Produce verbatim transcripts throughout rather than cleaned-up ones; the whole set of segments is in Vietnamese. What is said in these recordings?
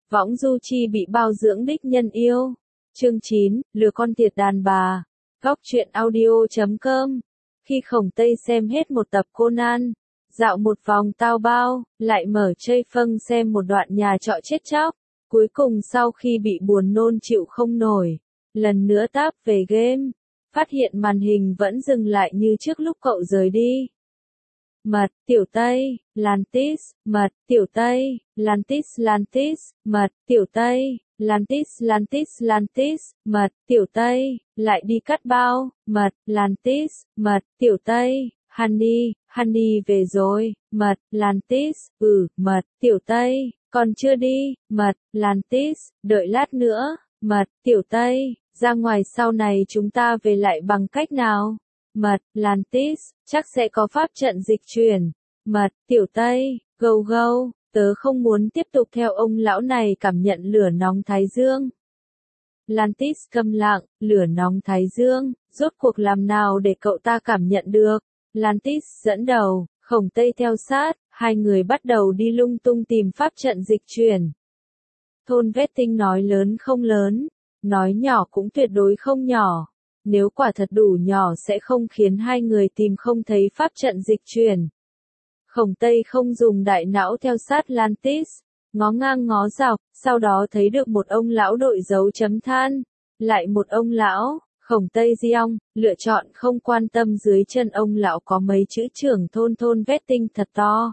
Võng du chi bị bao dưỡng đích nhân yêu. Chương chín, lừa con tiệt đàn bà. Góc truyện audio chấm com. Khi Khổng Tây xem hết một tập Conan, dạo một vòng tao bao, lại mở chơi phân xem một đoạn nhà trọ chết chóc. Cuối cùng sau khi bị buồn nôn chịu không nổi, lần nữa táp về game, phát hiện màn hình vẫn dừng lại như trước lúc cậu rời đi. Mật, Tiểu Tây, Lantis, mật, Tiểu Tây, Lantis, Lantis, mật, Tiểu Tây, Lantis, Lantis, Lantis, mật, Tiểu Tây, lại đi cắt bao, mật, Lantis, mật, Tiểu Tây, Honey, Honey về rồi, mật, Lantis, ừ, mật, Tiểu Tây, còn chưa đi, mật, Lantis, đợi lát nữa, mật, Tiểu Tây, ra ngoài sau này chúng ta về lại bằng cách nào? Mật, Lantis, chắc sẽ có pháp trận dịch chuyển. Mật, Tiểu Tây, gâu gâu, tớ không muốn tiếp tục theo ông lão này cảm nhận lửa nóng thái dương. Lantis câm lặng, lửa nóng thái dương, rốt cuộc làm nào để cậu ta cảm nhận được? Lantis dẫn đầu, Khổng Tây theo sát, hai người bắt đầu đi lung tung tìm pháp trận dịch chuyển. Thôn Vét Tinh nói lớn không lớn, nói nhỏ cũng tuyệt đối không nhỏ. Nếu quả thật đủ nhỏ sẽ không khiến hai người tìm không thấy pháp trận dịch chuyển. Khổng Tây không dùng đại não theo sát Lantis, ngó ngang ngó dọc, sau đó thấy được một ông lão đội dấu chấm than, lại một ông lão, Khổng Tây giong, lựa chọn không quan tâm dưới chân ông lão có mấy chữ trưởng thôn thôn Vét Tinh thật to.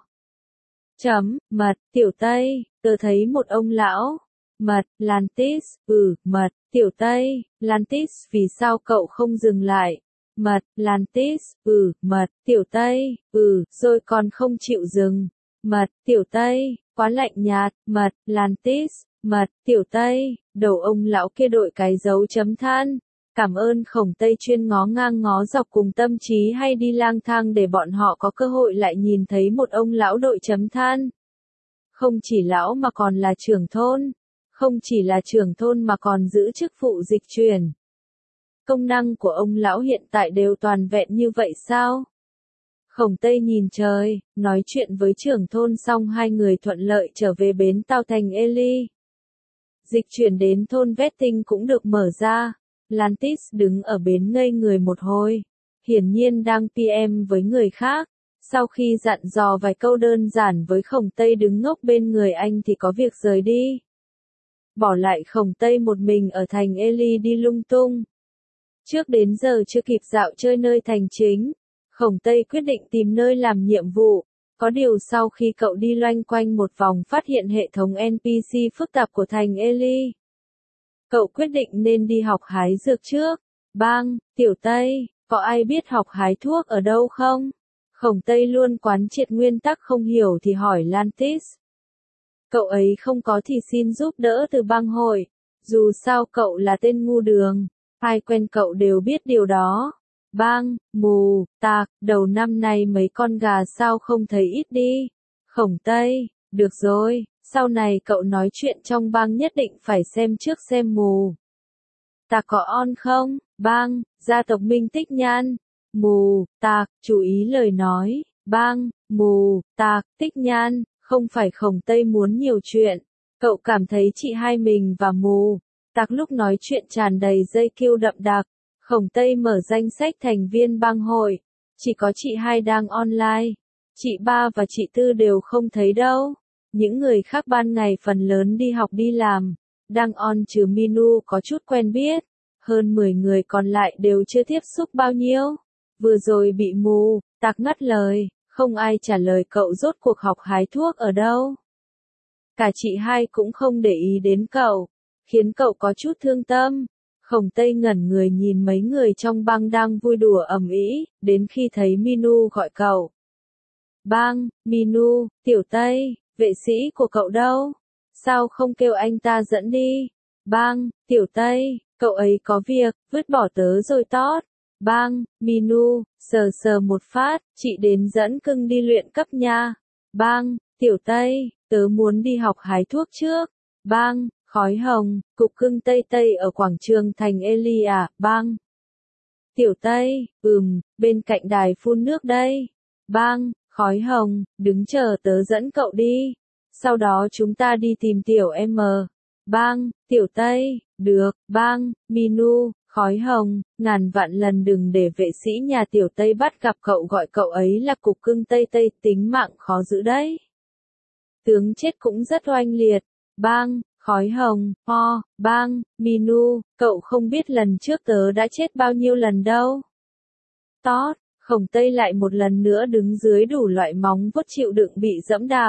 Chấm, mật, Tiểu Tây, tớ thấy một ông lão. Mật, Lantis, ừ, mật, Tiểu Tây, Lantis, vì sao cậu không dừng lại? Mật, Lantis, ừ, mật, Tiểu Tây, ừ, rồi còn không chịu dừng. Mật, Tiểu Tây, quá lạnh nhạt, mật, Lantis, mật, Tiểu Tây, đầu ông lão kia đội cái dấu chấm than. Cảm ơn Khổng Tây chuyên ngó ngang ngó dọc cùng tâm trí hay đi lang thang để bọn họ có cơ hội lại nhìn thấy một ông lão đội chấm than. Không chỉ lão mà còn là trưởng thôn. Không chỉ là trưởng thôn mà còn giữ chức vụ dịch chuyển. Công năng của ông lão hiện tại đều toàn vẹn như vậy sao? Khổng Tây nhìn trời, nói chuyện với trưởng thôn xong hai người thuận lợi trở về bến tàu thành Eli. Dịch chuyển đến thôn Vét Tinh cũng được mở ra. Lantis đứng ở bến ngây người một hồi. Hiển nhiên đang pê em với người khác. Sau khi dặn dò vài câu đơn giản với Khổng Tây đứng ngốc bên người anh thì có việc rời đi. Bỏ lại Khổng Tây một mình ở thành Eli đi lung tung. Trước đến giờ chưa kịp dạo chơi nơi thành chính, Khổng Tây quyết định tìm nơi làm nhiệm vụ. Có điều sau khi cậu đi loanh quanh một vòng phát hiện hệ thống en pê xê phức tạp của thành Eli. Cậu quyết định nên đi học hái dược trước. Bang, Tiểu Tây, có ai biết học hái thuốc ở đâu không? Khổng Tây luôn quán triệt nguyên tắc không hiểu thì hỏi Lantis. Cậu ấy không có thì xin giúp đỡ từ bang hội. Dù sao cậu là tên ngu đường. Ai quen cậu đều biết điều đó. Bang, mù, tạc, đầu năm nay mấy con gà sao không thấy ít đi. Khổng Tây, được rồi, sau này cậu nói chuyện trong bang nhất định phải xem trước xem mù. Tạc có on không? Bang, gia tộc Minh Tích Nhan. Mù, tạc, chú ý lời nói. Bang, mù, tạc, Tích Nhan. Không phải Khổng Tây muốn nhiều chuyện. Cậu cảm thấy chị hai mình và mù. Tạc lúc nói chuyện tràn đầy dây kêu đậm đặc. Khổng Tây mở danh sách thành viên bang hội. Chỉ có chị hai đang online. Chị ba và chị tư đều không thấy đâu. Những người khác ban ngày phần lớn đi học đi làm. Đang on trừ Minu có chút quen biết. Hơn mười người còn lại đều chưa tiếp xúc bao nhiêu. Vừa rồi bị mù, Tạc ngắt lời. Không ai trả lời cậu rốt cuộc học hái thuốc ở đâu. Cả chị hai cũng không để ý đến cậu, khiến cậu có chút thương tâm. Khổng Tây ngẩn người nhìn mấy người trong bang đang vui đùa ầm ĩ, đến khi thấy Minu gọi cậu. Bang, Minu, Tiểu Tây, vệ sĩ của cậu đâu? Sao không kêu anh ta dẫn đi? Bang, Tiểu Tây, cậu ấy có việc, vứt bỏ tớ rồi tót. Bang, Minu, sờ sờ một phát, chị đến dẫn cưng đi luyện cấp nha. Bang, Tiểu Tây, tớ muốn đi học hái thuốc trước. Bang, khói hồng, cục cưng Tây Tây ở quảng trường thành Eli à, bang. Tiểu Tây, ừm, bên cạnh đài phun nước đây. Bang, khói hồng, đứng chờ tớ dẫn cậu đi. Sau đó chúng ta đi tìm tiểu M. Bang, tiểu Tây, được, bang, Minu, khói hồng, ngàn vạn lần đừng để vệ sĩ nhà tiểu Tây bắt gặp cậu, gọi cậu ấy là cục cưng Tây Tây, tính mạng khó giữ đấy. Tướng chết cũng rất oanh liệt. Bang, khói hồng, ho, bang, Minu, cậu không biết lần trước tớ đã chết bao nhiêu lần đâu. Tót, Khổng Tây lại một lần nữa đứng dưới đủ loại móng vuốt chịu đựng bị dẫm đạp.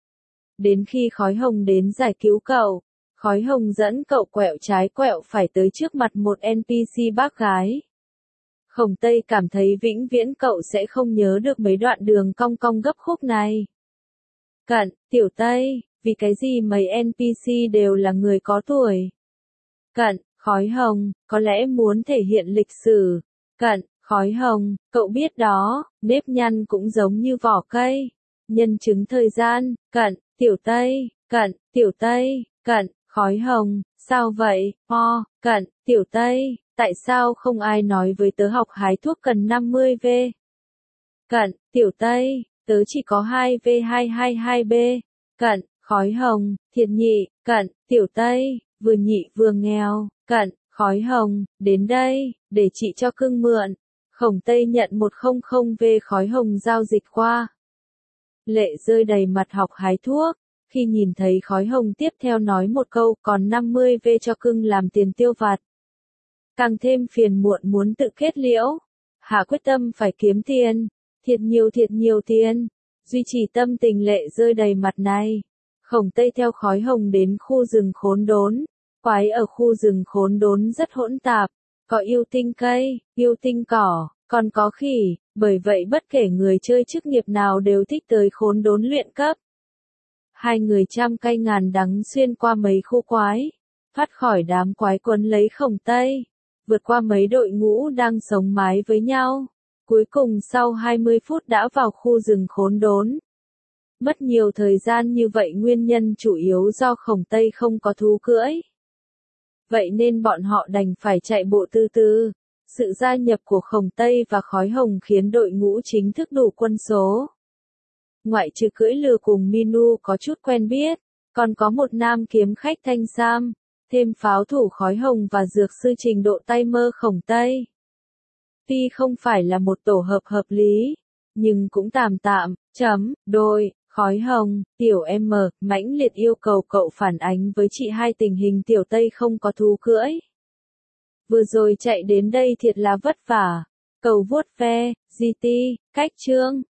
Đến khi khói hồng đến giải cứu cậu, khói hồng dẫn cậu quẹo trái quẹo phải tới trước mặt một en pê xê bác gái. Khổng Tây cảm thấy vĩnh viễn cậu sẽ không nhớ được mấy đoạn đường cong cong gấp khúc này. Cận, tiểu Tây, vì cái gì mấy en pê xê đều là người có tuổi? Cận, khói hồng, có lẽ muốn thể hiện lịch sử. Cận, khói hồng, cậu biết đó, nếp nhăn cũng giống như vỏ cây. Nhân chứng thời gian, cận, tiểu Tây, cận, tiểu Tây, cận, khói hồng, sao vậy, ho, cận, tiểu Tây, tại sao không ai nói với tớ học hái thuốc cần năm mươi V? Cận, tiểu Tây, tớ chỉ có hai V hai hai hai B. Cận, khói hồng, thiệt nhị, cận, tiểu Tây, vừa nhị vừa nghèo, cận, khói hồng, đến đây, để chị cho cưng mượn. Khổng Tây nhận một trăm V khói hồng giao dịch qua. Lệ rơi đầy mặt học hái thuốc, khi nhìn thấy khói hồng tiếp theo nói một câu còn năm mươi V cho cưng làm tiền tiêu vặt. Càng thêm phiền muộn muốn tự kết liễu. Hạ quyết tâm phải kiếm tiền, thiệt nhiều thiệt nhiều tiền, duy trì tâm tình lệ rơi đầy mặt này. Khổng Tây theo khói hồng đến khu rừng khốn đốn. Quái ở khu rừng khốn đốn rất hỗn tạp, có yêu tinh cây, yêu tinh cỏ, còn có khỉ, bởi vậy bất kể người chơi chức nghiệp nào đều thích tới khốn đốn luyện cấp. Hai người trăm cây ngàn đắng xuyên qua mấy khu quái, thoát khỏi đám quái quấn lấy Khổng Tây, vượt qua mấy đội ngũ đang sống mái với nhau. Cuối cùng sau hai mươi phút đã vào khu rừng khốn đốn. Mất nhiều thời gian như vậy nguyên nhân chủ yếu do Khổng Tây không có thú cưỡi. Vậy nên bọn họ đành phải chạy bộ từ từ. Sự gia nhập của Khổng Tây và khói hồng khiến đội ngũ chính thức đủ quân số. Ngoại trừ cưỡi lừa cùng Minu có chút quen biết, còn có một nam kiếm khách thanh sam, thêm pháo thủ khói hồng và dược sư trình độ tay mơ Khổng Tây. Tuy không phải là một tổ hợp hợp lý, nhưng cũng tạm tạm, chấm, đôi, khói hồng, tiểu M, mãnh liệt yêu cầu cậu phản ánh với chị hai tình hình tiểu Tây không có thú cưỡi. Vừa rồi chạy đến đây thiệt là vất vả, cầu vuốt ve, giê tê, cách chương.